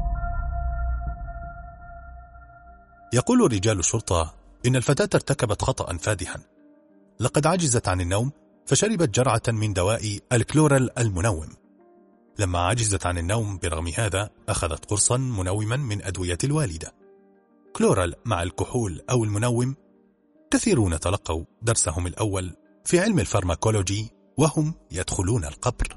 يقول رجال الشرطة إن الفتاة ارتكبت خطأ فادحا، لقد عجزت عن النوم فشربت جرعة من دواء الكلورال المنوم. لما عجزت عن النوم برغم هذا أخذت قرصا منوما من أدوية الوالدة. كلورال مع الكحول أو المنوم. كثيرون تلقوا درسهم الأول في علم الفارماكولوجي وهم يدخلون القبر.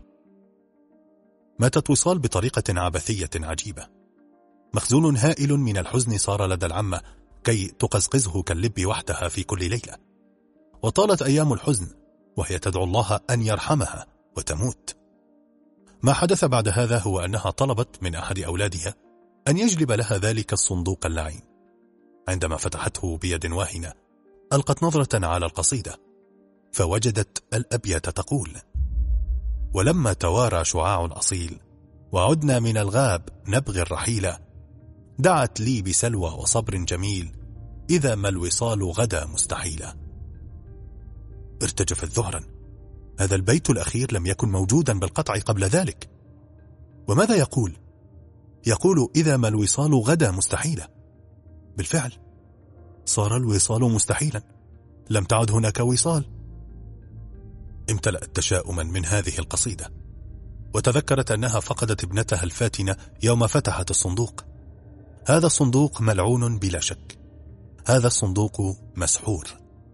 ماتت وصال بطريقة عبثية عجيبة. مخزون هائل من الحزن صار لدى العمة كي تقزقزه كاللب وحدها في كل ليلة. وطالت أيام الحزن وهي تدعو الله أن يرحمها وتموت. ما حدث بعد هذا هو أنها طلبت من أحد أولادها أن يجلب لها ذلك الصندوق اللعين. عندما فتحته بيد واهنة ألقت نظرة على القصيدة فوجدت الأبيات تقول: ولما توارى شعاع الأصيل وعدنا من الغاب نبغي الرحيل، دعت لي بسلوى وصبر جميل، إذا ما الوصال غدا مستحيلا. ارتجفت ذعرا، هذا البيت الأخير لم يكن موجودا بالقطع قبل ذلك. وماذا يقول؟ يقول إذا ما الوصال غدا مستحيلا. بالفعل صار الوصال مستحيلا، لم تعد هناك وصال. امتلأت تشاؤما من هذه القصيدة، وتذكرت أنها فقدت ابنتها الفاتنة يوم فتحت الصندوق. هذا الصندوق ملعون بلا شك، هذا الصندوق مسحور.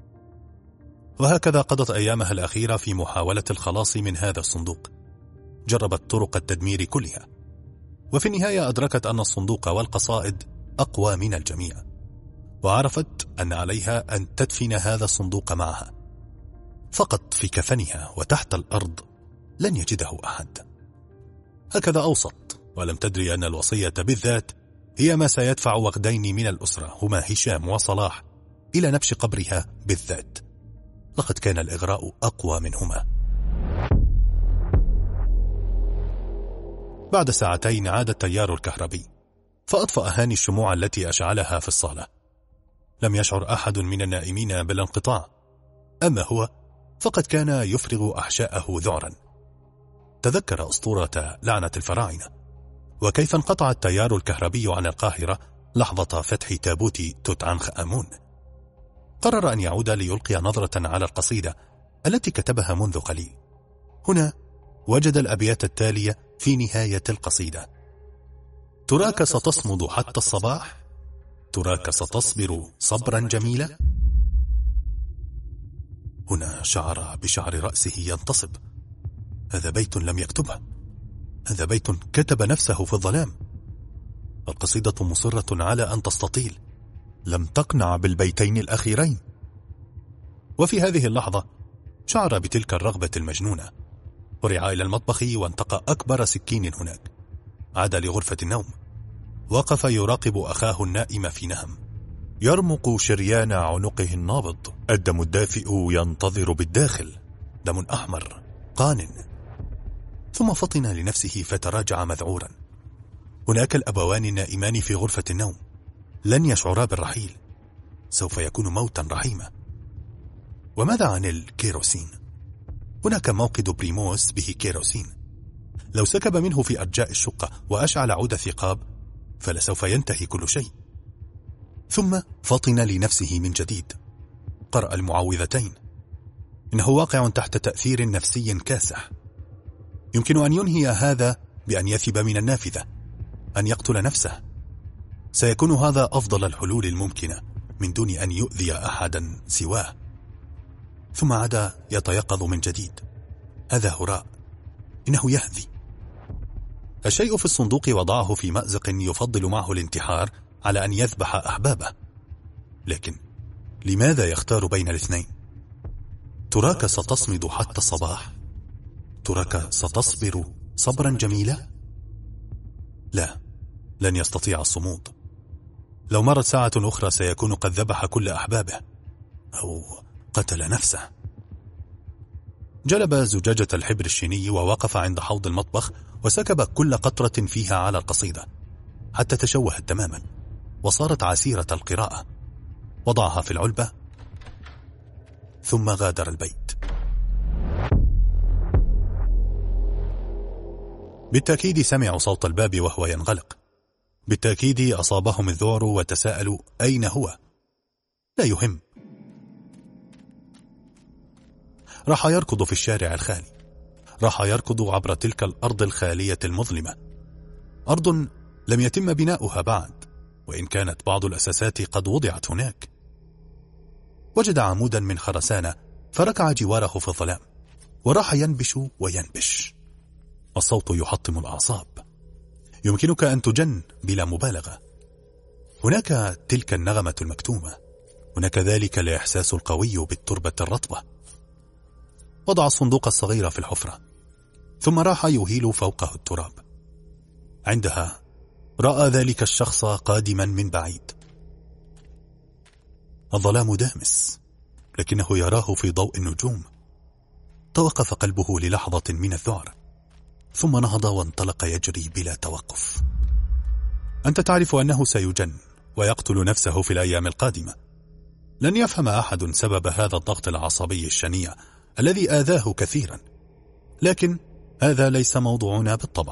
وهكذا قضت أيامها الأخيرة في محاولة الخلاص من هذا الصندوق. جربت طرق التدمير كلها، وفي النهاية أدركت أن الصندوق والقصائد أقوى من الجميع، وعرفت أن عليها أن تدفن هذا الصندوق معها. فقط في كفنها وتحت الأرض لن يجده أحد. هكذا أوصت، ولم تدري أن الوصية بالذات هي ما سيدفع وغدين من الأسرة هما هشام وصلاح إلى نبش قبرها بالذات. لقد كان الإغراء أقوى منهما. بعد ساعتين عاد التيار الكهربي فأطفأ هاني الشموع التي أشعلها في الصالة. لم يشعر أحد من النائمين بالانقطاع، أما هو فقد كان يفرغ أحشاءه ذعرا. تذكر أسطورة لعنة الفراعنة وكيف انقطع التيار الكهربي عن القاهرة لحظة فتح تابوت توت عنخ آمون. قرر أن يعود ليلقي نظرة على القصيدة التي كتبها منذ قليل. هنا وجد الأبيات التالية في نهاية القصيدة: تراك ستصمد حتى الصباح، تراك ستصبر صبرا جميلا. هنا شعر بشعر رأسه ينتصب. هذا بيت لم يكتبه، هذا بيت كتب نفسه في الظلام. القصيدة مصرة على أن تستطيل، لم تقنع بالبيتين الأخيرين. وفي هذه اللحظة شعر بتلك الرغبة المجنونة، ورعى إلى المطبخ وانتقى أكبر سكين هناك. عاد لغرفة النوم، وقف يراقب أخاه النائم في نهم. يرمق شريان عنقه النابض، الدم الدافئ ينتظر بالداخل، دم أحمر قان. ثم فطن لنفسه فتراجع مذعورا. هناك الأبوان النائمان في غرفة النوم، لن يشعرا بالرحيل، سوف يكون موتا رحيما. وماذا عن الكيروسين؟ هناك موقد بريموس به كيروسين، لو سكب منه في أرجاء الشقة وأشعل عود ثقاب فلسوف ينتهي كل شيء. ثم فطن لنفسه من جديد، قرأ المعوذتين. إنه واقع تحت تأثير نفسي كاسح. يمكن أن ينهي هذا بأن يثب من النافذة، أن يقتل نفسه. سيكون هذا أفضل الحلول الممكنة من دون أن يؤذي أحدا سواه. ثم عاد يتيقظ من جديد. هذا هراء، إنه يهذي. الشيء في الصندوق وضعه في مأزق يفضل معه الانتحار على أن يذبح أحبابه. لكن لماذا يختار بين الاثنين؟ تراك ستصمد حتى الصباح؟ تراك ستصبر صبرا جميلا؟ لا، لن يستطيع الصمود. لو مرت ساعة أخرى سيكون قد ذبح كل أحبابه أو قتل نفسه. جلب زجاجة الحبر الشيني ووقف عند حوض المطبخ وسكب كل قطرة فيها على القصيدة حتى تشوهت تماما وصارت عسيرة القراءة. وضعها في العلبة ثم غادر البيت. بالتأكيد سمعوا صوت الباب وهو ينغلق. بالتأكيد أصابهم الذعر وتساءلوا أين هو. لا يهم. راح يركض في الشارع الخالي. راح يركض عبر تلك الأرض الخالية المظلمة. أرض لم يتم بناؤها بعد، وإن كانت بعض الأساسات قد وضعت هناك. وجد عمودا من خرسانة فركع جواره في الظلام، وراح ينبش وينبش. الصوت يحطم الأعصاب. يمكنك أن تجن بلا مبالغة. هناك تلك النغمة المكتومة، هناك ذلك الإحساس القوي بالتربة الرطبة. وضع الصندوق الصغير في الحفرة، ثم راح يهيل فوقه التراب. عندها رأى ذلك الشخص قادما من بعيد. الظلام دامس، لكنه يراه في ضوء النجوم. توقف قلبه للحظة من الذعر، ثم نهض وانطلق يجري بلا توقف. أنت تعرف أنه سيجن ويقتل نفسه في الأيام القادمة. لن يفهم أحد سبب هذا الضغط العصبي الشنيع الذي آذاه كثيرا، لكن هذا ليس موضوعنا بالطبع.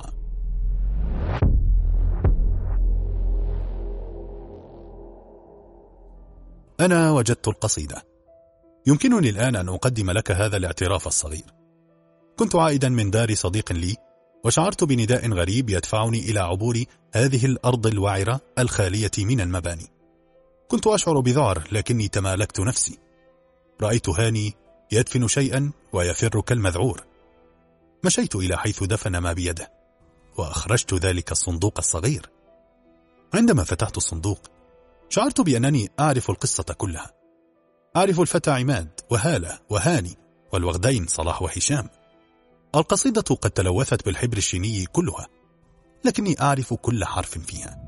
أنا وجدت القصيدة. يمكنني الآن أن أقدم لك هذا الاعتراف الصغير. كنت عائدا من دار صديق لي، وشعرت بنداء غريب يدفعني إلى عبور هذه الأرض الوعرة الخالية من المباني. كنت أشعر بذعر، لكني تمالكت نفسي. رأيت هاني يدفن شيئا ويفر كالمذعور. مشيت إلى حيث دفن ما بيده، وأخرجت ذلك الصندوق الصغير. عندما فتحت الصندوق شعرت بأنني أعرف القصة كلها. أعرف الفتى عماد وهالة وهاني والوغدين صلاح وهشام. القصيدة قد تلوثت بالحبر الشيني كلها، لكني أعرف كل حرف فيها.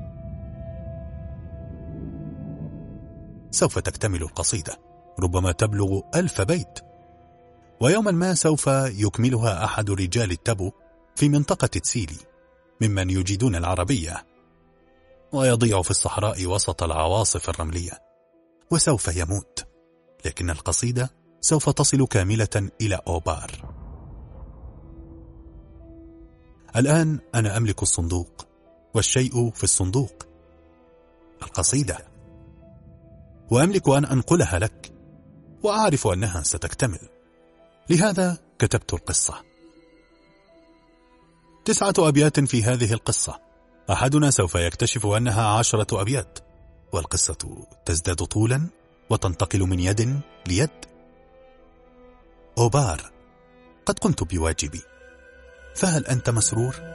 سوف تكتمل القصيدة، ربما تبلغ ألف بيت، ويوما ما سوف يكملها أحد رجال التبو في منطقة تسيلي ممن يجيدون العربية، ويضيع في الصحراء وسط العواصف الرملية، وسوف يموت، لكن القصيدة سوف تصل كاملة إلى أوبار. الآن أنا أملك الصندوق، والشيء في الصندوق القصيدة، وأملك أن أنقلها لك، وأعرف أنها ستكتمل. لهذا كتبت القصة. تسعة أبيات في هذه القصة. أحدنا سوف يكتشف أنها عشرة أبيات، والقصة تزداد طولا وتنتقل من يد ليد. أوبار، قد قمت بواجبي، فهل أنت مسرور؟